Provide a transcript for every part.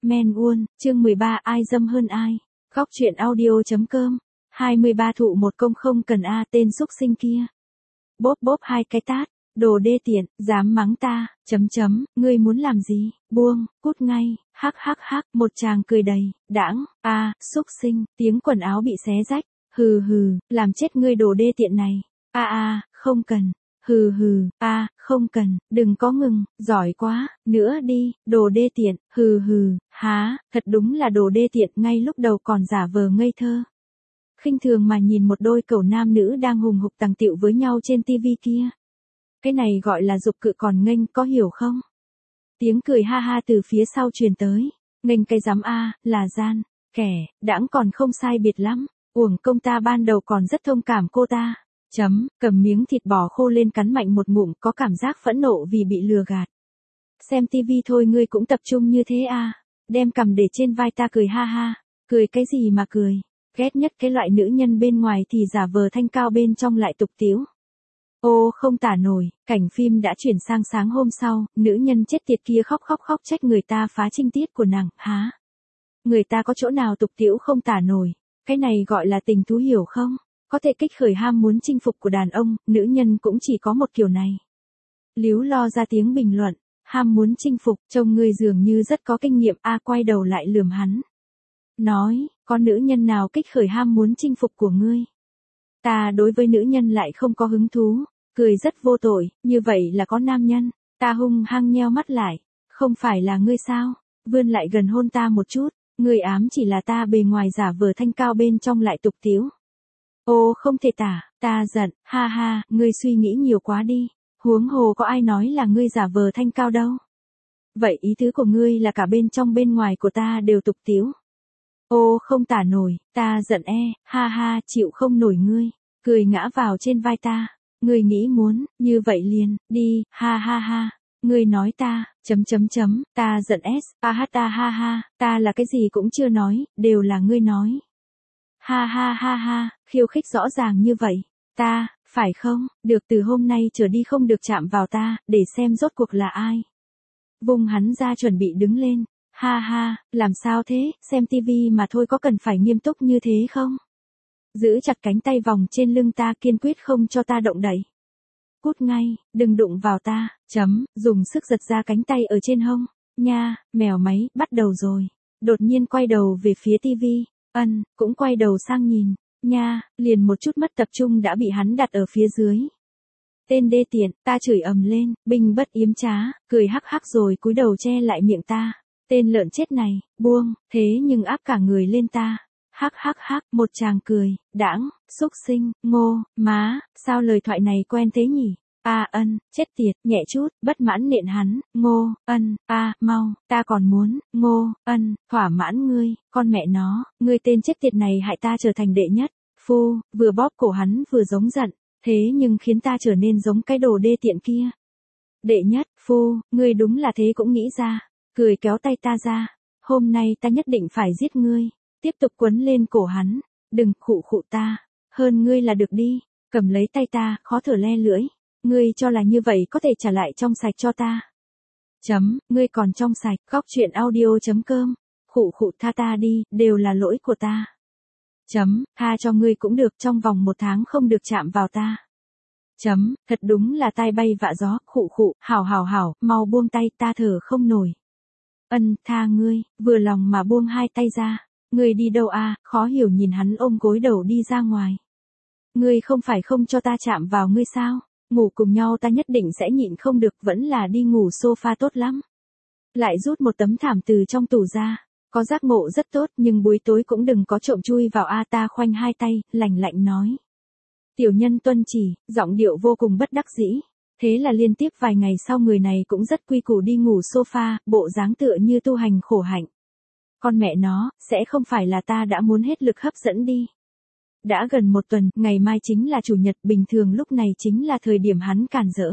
Men Won, chương 13 ai dâm hơn ai. Góc truyện audio.com. 23 thụ một công không cần tên xúc sinh kia. Bóp bóp hai cái tát. Đồ đê tiện, dám mắng ta, ngươi muốn làm gì, buông, cút ngay, hắc, một chàng cười đầy, đãng, xúc sinh, tiếng quần áo bị xé rách, hừ, làm chết ngươi đồ đê tiện này, không cần, hừ, không cần, đừng có ngừng, giỏi quá, nữa đi, đồ đê tiện, hừ, thật đúng là đồ đê tiện, ngay lúc đầu còn giả vờ ngây thơ. Khinh thường mà nhìn một đôi cẩu nam nữ đang hùng hục tằng tịu với nhau trên tivi kia. Cái này gọi là dục cự còn nghênh, có hiểu không? Tiếng cười ha ha từ phía sau truyền tới. Nghênh cái rắm là gian, kẻ, đãng còn không sai biệt lắm. Uổng công ta ban đầu còn rất thông cảm cô ta. Cầm miếng thịt bò khô lên cắn mạnh một ngụm, có cảm giác phẫn nộ vì bị lừa gạt. Xem tivi thôi ngươi cũng tập trung như thế Đem cầm để trên vai ta cười ha ha. Cười cái gì mà cười? Ghét nhất cái loại nữ nhân bên ngoài thì giả vờ thanh cao bên trong lại tục tĩu. Ô không tả nổi, cảnh phim đã chuyển sang sáng hôm sau, nữ nhân chết tiệt kia khóc trách người ta phá trinh tiết của nàng, há. Người ta có chỗ nào tục tĩu không tả nổi, cái này gọi là tình thú hiểu không? Có thể kích khởi ham muốn chinh phục của đàn ông, nữ nhân cũng chỉ có một kiểu này. Líu lo ra tiếng bình luận, ham muốn chinh phục, trông ngươi dường như rất có kinh nghiệm, quay đầu lại lườm hắn. Nói, có nữ nhân nào kích khởi ham muốn chinh phục của ngươi? Ta đối với nữ nhân lại không có hứng thú. Cười rất vô tội, như vậy là có nam nhân. Ta hung hăng nheo mắt lại. Không phải là ngươi sao? Vươn lại gần hôn ta một chút. Ngươi ám chỉ là ta bề ngoài giả vờ thanh cao bên trong lại tục tĩu. Ô không thể tả, ta giận, ha, ngươi suy nghĩ nhiều quá đi. Huống hồ có ai nói là ngươi giả vờ thanh cao đâu. Vậy ý tứ của ngươi là cả bên trong bên ngoài của ta đều tục tĩu. Ô không tả nổi, ta giận ha, chịu không nổi ngươi. Cười ngã vào trên vai ta. Ngươi nghĩ muốn, như vậy liền, đi, ha, ngươi nói ta, ta giận ha, ta là cái gì cũng chưa nói, đều là ngươi nói. Ha, khiêu khích rõ ràng như vậy, ta, phải không, được từ hôm nay trở đi không được chạm vào ta, để xem rốt cuộc là ai. Vùng hắn ra chuẩn bị đứng lên, ha, làm sao thế, xem tivi mà thôi có cần phải nghiêm túc như thế không? Giữ chặt cánh tay vòng trên lưng ta kiên quyết không cho ta động đậy. Cút ngay, đừng đụng vào ta, dùng sức giật ra cánh tay ở trên hông. Nha, mèo máy, bắt đầu rồi. Đột nhiên quay đầu về phía tivi. Cũng quay đầu sang nhìn. Nha, liền một chút mất tập trung đã bị hắn đặt ở phía dưới. Tên đê tiện, ta chửi ầm lên, binh bất yếm trá, cười hắc rồi cúi đầu che lại miệng ta. Tên lợn chết này, buông, thế nhưng áp cả người lên ta. Hắc, một chàng cười, đãng, xúc sinh, ngô, má, sao lời thoại này quen thế nhỉ? Chết tiệt, nhẹ chút, bất mãn nện hắn, ngô, mau, ta còn muốn, ngô, thỏa mãn ngươi, con mẹ nó, ngươi tên chết tiệt này hại ta trở thành đệ nhất, phu, vừa bóp cổ hắn vừa giống giận, thế nhưng khiến ta trở nên giống cái đồ đê tiện kia. Đệ nhất, phu, ngươi đúng là thế cũng nghĩ ra, cười kéo tay ta ra, hôm nay ta nhất định phải giết ngươi. Tiếp tục quấn lên cổ hắn, đừng khụ ta, hơn ngươi là được đi, cầm lấy tay ta, khó thở le lưỡi, ngươi cho là như vậy có thể trả lại trong sạch cho ta. Ngươi còn trong sạch, góc truyện audio.com, khụ tha ta đi, đều là lỗi của ta. Tha cho ngươi cũng được trong vòng 1 tháng không được chạm vào ta. Thật đúng là tai bay vạ gió, khụ, hảo, mau buông tay ta thở không nổi. Tha ngươi, vừa lòng mà buông hai tay ra. Ngươi đi đâu khó hiểu nhìn hắn ôm gối đầu đi ra ngoài. Ngươi không phải không cho ta chạm vào ngươi sao? Ngủ cùng nhau ta nhất định sẽ nhịn không được, vẫn là đi ngủ sofa tốt lắm. Lại rút một tấm thảm từ trong tủ ra. Có giác ngộ rất tốt nhưng buổi tối cũng đừng có trộm chui vào ta khoanh hai tay, lạnh nói. Tiểu nhân tuân chỉ, giọng điệu vô cùng bất đắc dĩ. Thế là liên tiếp vài ngày sau người này cũng rất quy củ đi ngủ sofa, bộ dáng tựa như tu hành khổ hạnh. Con mẹ nó, sẽ không phải là ta đã muốn hết lực hấp dẫn đi. Đã gần 1 tuần, ngày mai chính là chủ nhật, bình thường lúc này chính là thời điểm hắn cản rỡ.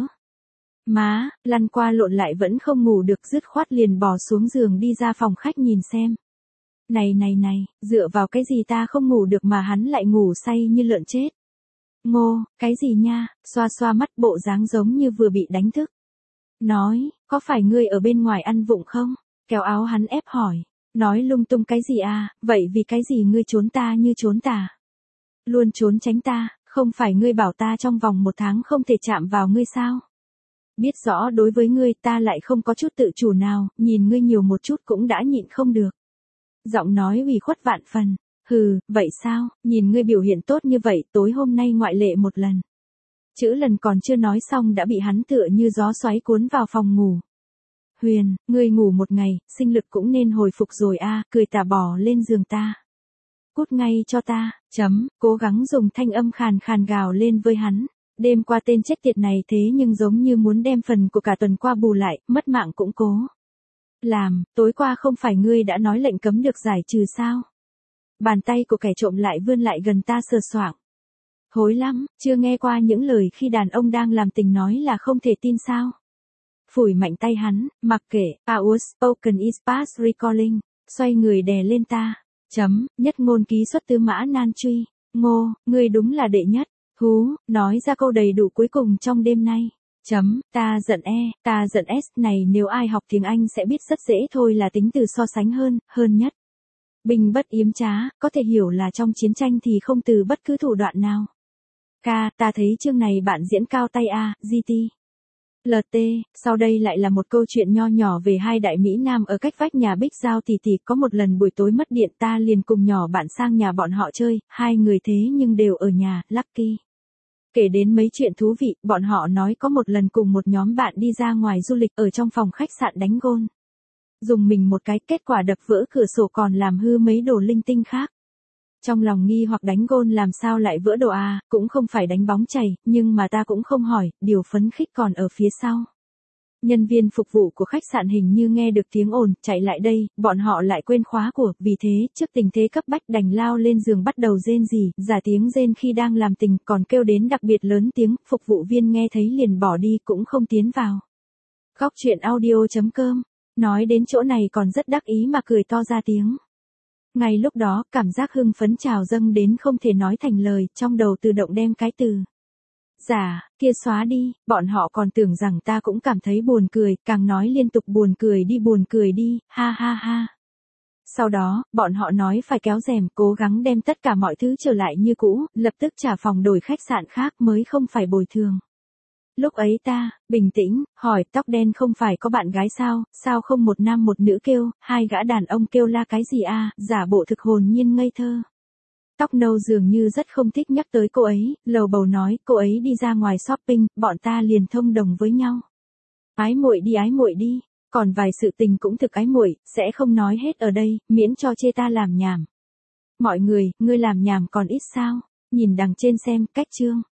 Má, lăn qua lộn lại vẫn không ngủ được, dứt khoát liền bò xuống giường đi ra phòng khách nhìn xem. Này, dựa vào cái gì ta không ngủ được mà hắn lại ngủ say như lợn chết. Ngô, cái gì nha, xoa mắt bộ dáng giống như vừa bị đánh thức. Nói, có phải ngươi ở bên ngoài ăn vụng không? Kéo áo hắn ép hỏi. Nói lung tung cái gì à, vậy vì cái gì ngươi trốn ta như trốn tà? Luôn trốn tránh ta, không phải ngươi bảo ta trong vòng 1 tháng không thể chạm vào ngươi sao? Biết rõ đối với ngươi ta lại không có chút tự chủ nào, nhìn ngươi nhiều một chút cũng đã nhịn không được. Giọng nói ủy khuất vạn phần. Hừ, vậy sao, nhìn ngươi biểu hiện tốt như vậy, tối hôm nay ngoại lệ một lần. Chữ lần còn chưa nói xong đã bị hắn tựa như gió xoáy cuốn vào phòng ngủ. Huyền, ngươi ngủ một ngày, sinh lực cũng nên hồi phục rồi a, cười tà bỏ lên giường ta. Cút ngay cho ta, cố gắng dùng thanh âm khàn khàn gào lên với hắn. Đêm qua tên chết tiệt này thế nhưng giống như muốn đem phần của cả tuần qua bù lại, mất mạng cũng cố. Làm, tối qua không phải ngươi đã nói lệnh cấm được giải trừ sao? Bàn tay của kẻ trộm lại vươn lại gần ta sờ soạng. Hối lắm, chưa nghe qua những lời khi đàn ông đang làm tình nói là không thể tin sao? Phủi mạnh tay hắn, mặc kệ, Our spoken is past recalling, xoay người đè lên ta. Nhất ngôn ký xuất tứ mã nan truy. Ngô, ngươi đúng là đệ nhất. Hú, nói ra câu đầy đủ cuối cùng trong đêm nay. Ta giận S này nếu ai học tiếng Anh sẽ biết rất dễ thôi là tính từ so sánh hơn nhất. Binh bất yếm trá, có thể hiểu là trong chiến tranh thì không từ bất cứ thủ đoạn nào. Ta thấy chương này bạn diễn cao tay a, GT. LT, sau đây lại là một câu chuyện nho nhỏ về hai đại Mỹ Nam ở cách vách nhà Bích Giao tỷ tỷ. Có một lần buổi tối mất điện ta liền cùng nhỏ bạn sang nhà bọn họ chơi, hai người thế nhưng đều ở nhà, lucky. Kể đến mấy chuyện thú vị, bọn họ nói có một lần cùng một nhóm bạn đi ra ngoài du lịch ở trong phòng khách sạn đánh gôn. Dùng mình một cái, kết quả đập vỡ cửa sổ còn làm hư mấy đồ linh tinh khác. Trong lòng nghi hoặc đánh gôn làm sao lại vỡ đồ à, cũng không phải đánh bóng chày, nhưng mà ta cũng không hỏi, điều phấn khích còn ở phía sau. Nhân viên phục vụ của khách sạn hình như nghe được tiếng ồn, chạy lại đây, bọn họ lại quên khóa của, vì thế, trước tình thế cấp bách đành lao lên giường bắt đầu rên rỉ, giả tiếng rên khi đang làm tình, còn kêu đến đặc biệt lớn tiếng, phục vụ viên nghe thấy liền bỏ đi cũng không tiến vào. Góc truyện audio.com, nói đến chỗ này còn rất đắc ý mà cười to ra tiếng. Ngay lúc đó, cảm giác hưng phấn trào dâng đến không thể nói thành lời, trong đầu tự động đem cái từ giả kia xóa đi, bọn họ còn tưởng rằng ta cũng cảm thấy buồn cười, càng nói liên tục buồn cười đi, ha ha ha. Sau đó, bọn họ nói phải kéo rèm, cố gắng đem tất cả mọi thứ trở lại như cũ, lập tức trả phòng đổi khách sạn khác mới không phải bồi thường. Lúc ấy ta, bình tĩnh, hỏi tóc đen không phải có bạn gái sao không một nam một nữ kêu, hai gã đàn ông kêu la cái gì à, giả bộ thực hồn nhiên ngây thơ. Tóc nâu dường như rất không thích nhắc tới cô ấy, lầu bầu nói cô ấy đi ra ngoài shopping, bọn ta liền thông đồng với nhau. Ái muội đi, còn vài sự tình cũng thực ái muội, sẽ không nói hết ở đây, miễn cho chê ta làm nhảm. Mọi người, ngươi làm nhảm còn ít sao, nhìn đằng trên xem, cách chương.